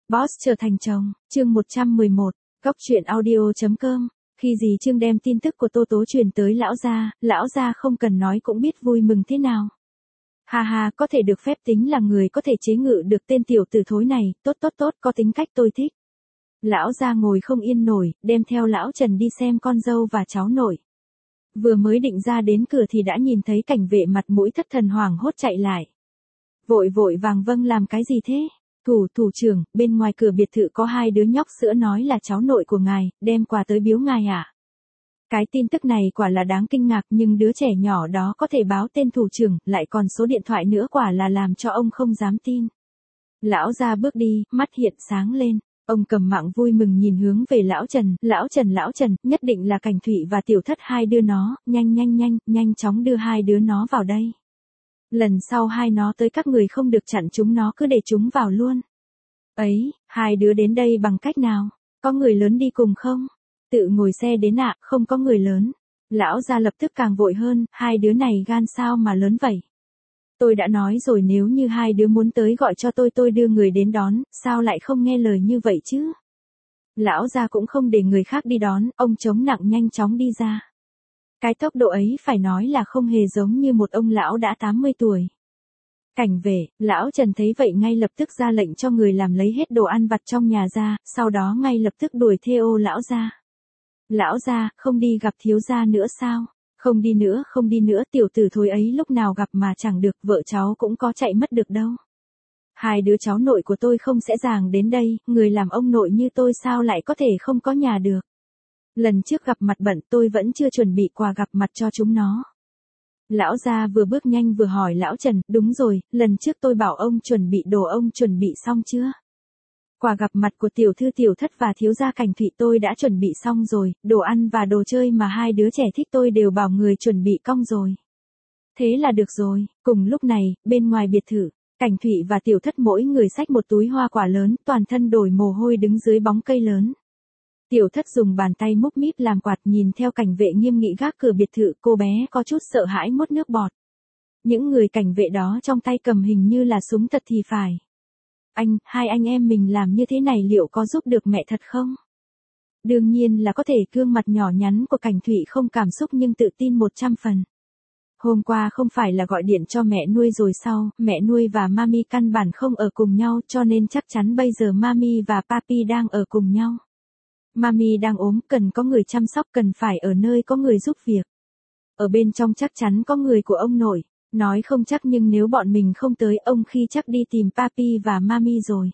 Boss trở thành chồng, chương 111, Góc truyện audio.com. Khi dì Trương đem tin tức của Tô Tố truyền tới lão gia không cần nói cũng biết vui mừng thế nào. Ha ha, có thể được phép tính là người có thể chế ngự được tên tiểu tử thối này, tốt, có tính cách tôi thích. Lão gia ngồi không yên nổi, đem theo lão Trần đi xem con dâu và cháu nội. Vừa mới định ra đến cửa thì đã nhìn thấy cảnh vệ mặt mũi thất thần hoảng hốt chạy lại. Vội vàng vâng làm cái gì thế? Thủ trưởng, bên ngoài cửa biệt thự có hai đứa nhóc sữa nói là cháu nội của ngài, đem quà tới biếu ngài à? Cái tin tức này quả là đáng kinh ngạc nhưng đứa trẻ nhỏ đó có thể báo tên thủ trưởng, lại còn số điện thoại nữa quả là làm cho ông không dám tin. Lão ra bước đi, mắt hiện sáng lên, ông cầm mạng vui mừng nhìn hướng về lão Trần, nhất định là Cảnh Thụy và Tiểu Thất hai đứa nó, nhanh chóng đưa hai đứa nó vào đây. Lần sau hai nó tới các người không được chặn chúng nó cứ để chúng vào luôn. Ấy, hai đứa đến đây bằng cách nào? Có người lớn đi cùng không? Tự ngồi xe đến ạ, không có người lớn. Lão gia lập tức càng vội hơn, hai đứa này gan sao mà lớn vậy? Tôi đã nói rồi nếu như hai đứa muốn tới gọi cho tôi đưa người đến đón, sao lại không nghe lời như vậy chứ? Lão gia cũng không để người khác đi đón, ông chống nặng nhanh chóng đi ra. Cái tốc độ ấy phải nói là không hề giống như một ông lão đã 80 tuổi. Cảnh vệ, lão Trần thấy vậy ngay lập tức ra lệnh cho người làm lấy hết đồ ăn vặt trong nhà ra, sau đó ngay lập tức đuổi theo lão gia. Lão gia, không đi gặp thiếu gia nữa sao? Không đi nữa, tiểu tử thối ấy lúc nào gặp mà chẳng được, vợ cháu cũng có chạy mất được đâu. Hai đứa cháu nội của tôi không sẽ dàng đến đây, người làm ông nội như tôi sao lại có thể không có nhà được. Lần trước gặp mặt bận tôi vẫn chưa chuẩn bị quà gặp mặt cho chúng nó. Lão gia vừa bước nhanh vừa hỏi lão Trần, đúng rồi, lần trước tôi bảo ông chuẩn bị đồ ông chuẩn bị xong chưa? Quà gặp mặt của tiểu thư Tiểu Thất và thiếu gia Cảnh Thụy tôi đã chuẩn bị xong rồi, đồ ăn và đồ chơi mà hai đứa trẻ thích tôi đều bảo người chuẩn bị cong rồi. Thế là được rồi, cùng lúc này, bên ngoài biệt thự, Cảnh Thụy và Tiểu Thất mỗi người xách một túi hoa quả lớn, toàn thân đổ mồ hôi đứng dưới bóng cây lớn. Tiểu Thất dùng bàn tay múc míp làm quạt nhìn theo cảnh vệ nghiêm nghị gác cửa biệt thự, cô bé có chút sợ hãi mốt nước bọt. Những người cảnh vệ đó trong tay cầm hình như là súng thật thì phải. Hai anh em mình làm như thế này liệu có giúp được mẹ thật không? Đương nhiên là có thể, gương mặt nhỏ nhắn của Cảnh Thụy không cảm xúc nhưng tự tin 100 phần. Hôm qua không phải là gọi điện cho mẹ nuôi rồi sao, mẹ nuôi và mami căn bản không ở cùng nhau cho nên chắc chắn bây giờ mami và papi đang ở cùng nhau. Mami đang ốm, cần có người chăm sóc, cần phải ở nơi có người giúp việc. Ở bên trong chắc chắn có người của ông nội, nói không chắc nhưng nếu bọn mình không tới ông khi chắc đi tìm papi và mami rồi.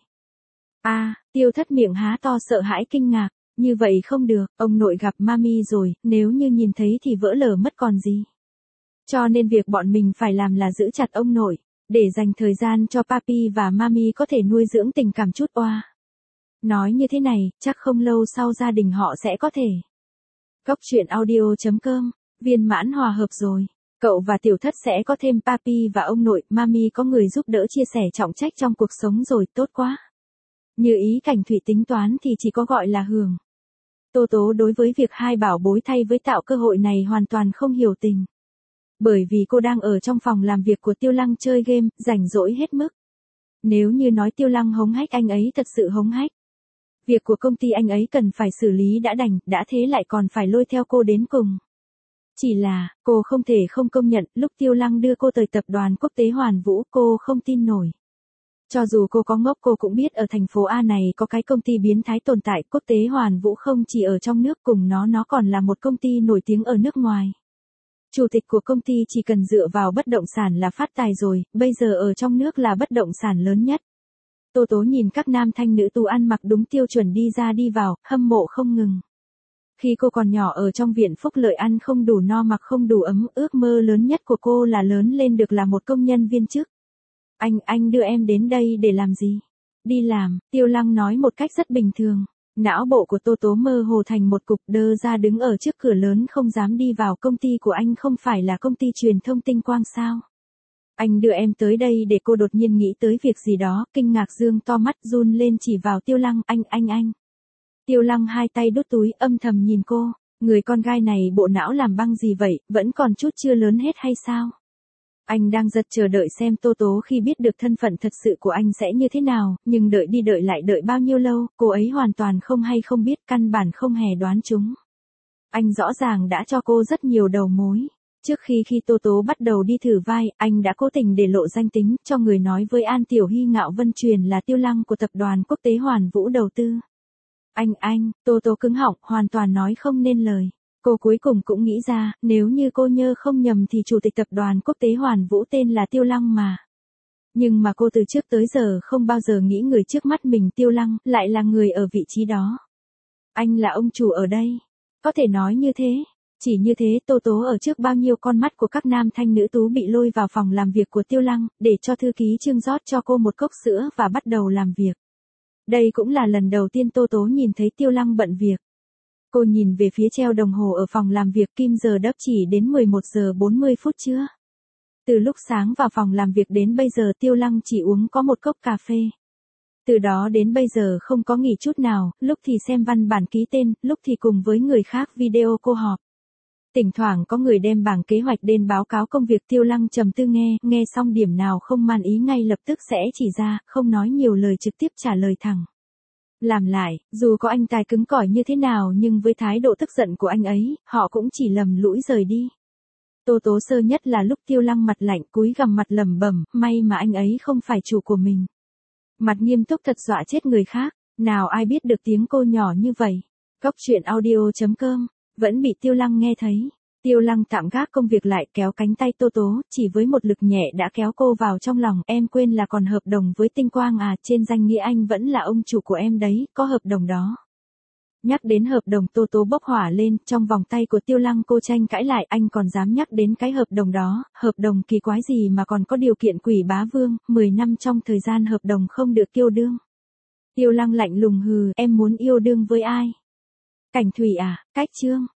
Tiểu Thất miệng há to sợ hãi kinh ngạc, như vậy không được, ông nội gặp mami rồi, nếu như nhìn thấy thì vỡ lở mất còn gì. Cho nên việc bọn mình phải làm là giữ chặt ông nội, để dành thời gian cho papi và mami có thể nuôi dưỡng tình cảm chút oa. Nói như thế này, chắc không lâu sau gia đình họ sẽ có thể. Góc truyện audio.com, viên mãn hòa hợp rồi. Cậu và Tiểu Thất sẽ có thêm papi và ông nội, mami có người giúp đỡ chia sẻ trọng trách trong cuộc sống rồi, tốt quá. Như ý Cảnh Thụy tính toán thì chỉ có gọi là hưởng. Tô Tố đối với việc hai bảo bối thay với tạo cơ hội này hoàn toàn không hiểu tình. Bởi vì cô đang ở trong phòng làm việc của Tiêu Lăng chơi game, rảnh rỗi hết mức. Nếu như nói Tiêu Lăng hống hách anh ấy thật sự hống hách. Việc của công ty anh ấy cần phải xử lý đã đành, đã thế lại còn phải lôi theo cô đến cùng. Chỉ là, cô không thể không công nhận, lúc Tiêu Lăng đưa cô tới tập đoàn quốc tế Hoàn Vũ, cô không tin nổi. Cho dù cô có ngốc cô cũng biết ở thành phố A này có cái công ty biến thái tồn tại, quốc tế Hoàn Vũ không chỉ ở trong nước cùng nó còn là một công ty nổi tiếng ở nước ngoài. Chủ tịch của công ty chỉ cần dựa vào bất động sản là phát tài rồi, bây giờ ở trong nước là bất động sản lớn nhất. Tô Tố nhìn các nam thanh nữ tú ăn mặc đúng tiêu chuẩn đi ra đi vào, hâm mộ không ngừng. Khi cô còn nhỏ ở trong viện phúc lợi ăn không đủ no mặc không đủ ấm, ước mơ lớn nhất của cô là lớn lên được là một công nhân viên chức. Anh đưa em đến đây để làm gì? Đi làm, Tiêu Lăng nói một cách rất bình thường. Não bộ của Tô Tố mơ hồ thành một cục đơ ra đứng ở trước cửa lớn không dám đi vào. Công ty của anh không phải là công ty truyền thông tinh quang sao? Anh đưa em tới đây để cô đột nhiên nghĩ tới việc gì đó, kinh ngạc dương to mắt run lên chỉ vào Tiêu Lăng, anh. Tiêu Lăng hai tay đút túi âm thầm nhìn cô, người con gái này bộ não làm băng gì vậy, vẫn còn chút chưa lớn hết hay sao? Anh đang giật chờ đợi xem Tô Tố khi biết được thân phận thật sự của anh sẽ như thế nào, nhưng đợi đi đợi lại đợi bao nhiêu lâu, cô ấy hoàn toàn không hay không biết, căn bản không hề đoán chúng. Anh rõ ràng đã cho cô rất nhiều đầu mối. Trước khi Tô Tố bắt đầu đi thử vai, anh đã cố tình để lộ danh tính, cho người nói với An Tiểu Hy Ngạo Vân Truyền là Tiêu Lăng của tập đoàn Quốc tế Hoàn Vũ đầu tư. Tô Tố cứng họng, hoàn toàn nói không nên lời. Cô cuối cùng cũng nghĩ ra, nếu như cô nhớ không nhầm thì chủ tịch tập đoàn Quốc tế Hoàn Vũ tên là Tiêu Lăng mà. Nhưng mà cô từ trước tới giờ không bao giờ nghĩ người trước mắt mình Tiêu Lăng, lại là người ở vị trí đó. Anh là ông chủ ở đây. Có thể nói như thế. Chỉ như thế Tô Tố ở trước bao nhiêu con mắt của các nam thanh nữ tú bị lôi vào phòng làm việc của Tiêu Lăng, để cho thư ký Trương rót cho cô một cốc sữa và bắt đầu làm việc. Đây cũng là lần đầu tiên Tô Tố nhìn thấy Tiêu Lăng bận việc. Cô nhìn về phía treo đồng hồ ở phòng làm việc, kim giờ đắp chỉ đến 11 giờ 40 phút chưa. Từ lúc sáng vào phòng làm việc đến bây giờ Tiêu Lăng chỉ uống có một cốc cà phê. Từ đó đến bây giờ không có nghỉ chút nào, lúc thì xem văn bản ký tên, lúc thì cùng với người khác video cô họp. Thỉnh thoảng có người đem bảng kế hoạch đến báo cáo công việc, Tiêu Lăng trầm tư nghe xong điểm nào không man ý ngay lập tức sẽ chỉ ra, không nói nhiều lời trực tiếp trả lời thẳng. Làm lại, dù có anh tài cứng cỏi như thế nào nhưng với thái độ tức giận của anh ấy, họ cũng chỉ lầm lũi rời đi. Tô Tố sơ nhất là lúc Tiêu Lăng mặt lạnh cúi gằm mặt lẩm bẩm, may mà anh ấy không phải chủ của mình. Mặt nghiêm túc thật dọa chết người khác, nào ai biết được tiếng cô nhỏ như vậy. Cóc truyện audio.com, vẫn bị Tiêu Lăng nghe thấy. Tiêu Lăng tạm gác công việc lại, kéo cánh tay Tô Tố, chỉ với một lực nhẹ đã kéo cô vào trong lòng. Em quên là còn hợp đồng với Tinh Quang à, trên danh nghĩa anh vẫn là ông chủ của em đấy, có hợp đồng đó. Nhắc đến hợp đồng Tô Tố bốc hỏa lên, trong vòng tay của Tiêu Lăng cô tranh cãi lại, anh còn dám nhắc đến cái hợp đồng đó, hợp đồng kỳ quái gì mà còn có điều kiện quỷ bá vương, 10 năm trong thời gian hợp đồng không được yêu đương. Tiêu Lăng lạnh lùng hừ, em muốn yêu đương với ai? Cảnh Thủy à, Cách Trương.